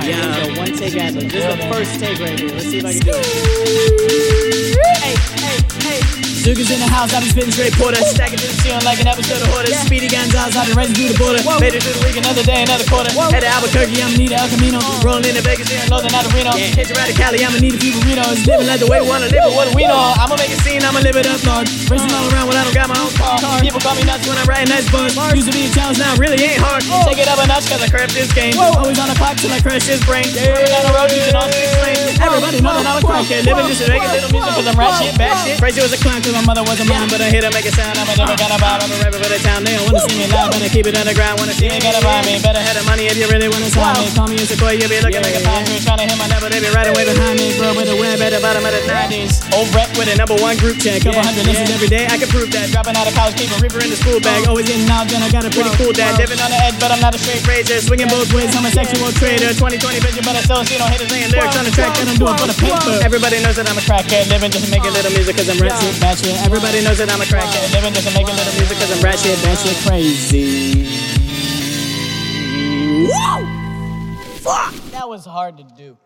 Here we go, one take ad lib. This is the first take right here. Let's see if I can do it. Hey, hey, hey. Sugar's in the house, I've been spitting straight porter. Stacking to the ceiling like an episode of Hoarders. Speedy Gonzales, I've been racing through the border. Made it through the week, another day, another quarter. Head to Albuquerque, I'ma need El Camino. Rolling into Vegas, here in Northern out of Reno. Hit you out of Cali, I'ma need a few burritos. Living like the way we wanna live it, what do we know? I'ma make a scene, I'ma live it up, Lord. Racing all around when I don't got my own car. People call me nuts when I'm writing nice bars. Used to be a challenge, now it really ain't hard. Take it up a notch, cause I craft this game. Always on the clock till I crash this brain. Running down the road, using all six lanes. Everybody know that I'm a crackhead. Living just to make a little music, cause I'm rap shit, bad shit. Crazy was a clown, cause my mother was a mom. But I hit her, make a sound, I'm a never gonna buy. I'm a rapper for the town, they don't wanna see me live. Wanna keep it underground, wanna see me gotta buy me. Better have the money if you really wanna sign me. Call me a Sequoia, you be looking like a pine tree. Tryna hit my number, they be right away behind me. Grow with a web at the bottom of the 90s. Old rep with a #1 group chat. Couple hundred listens every day, I can prove that. Dropping out of college, keep a reaper in the school bag. Always getting out, then I got a pretty cool dad. Living on the edge, but I'm not a straight razor. Swinging both ways, I'm a sexual trader. 2020 vision, but I still see no haters laying lyrics on the track that I'm doing for the paper. Everybody knows that I'm a crackhead. Living just to make a little music, cause I'm rap shit, bad shit. Everybody knows that I'm a crackhead. Living just to make a little music, cause I'm rap shit, bad shit, crazy. Woo! Fuck! That was hard to do.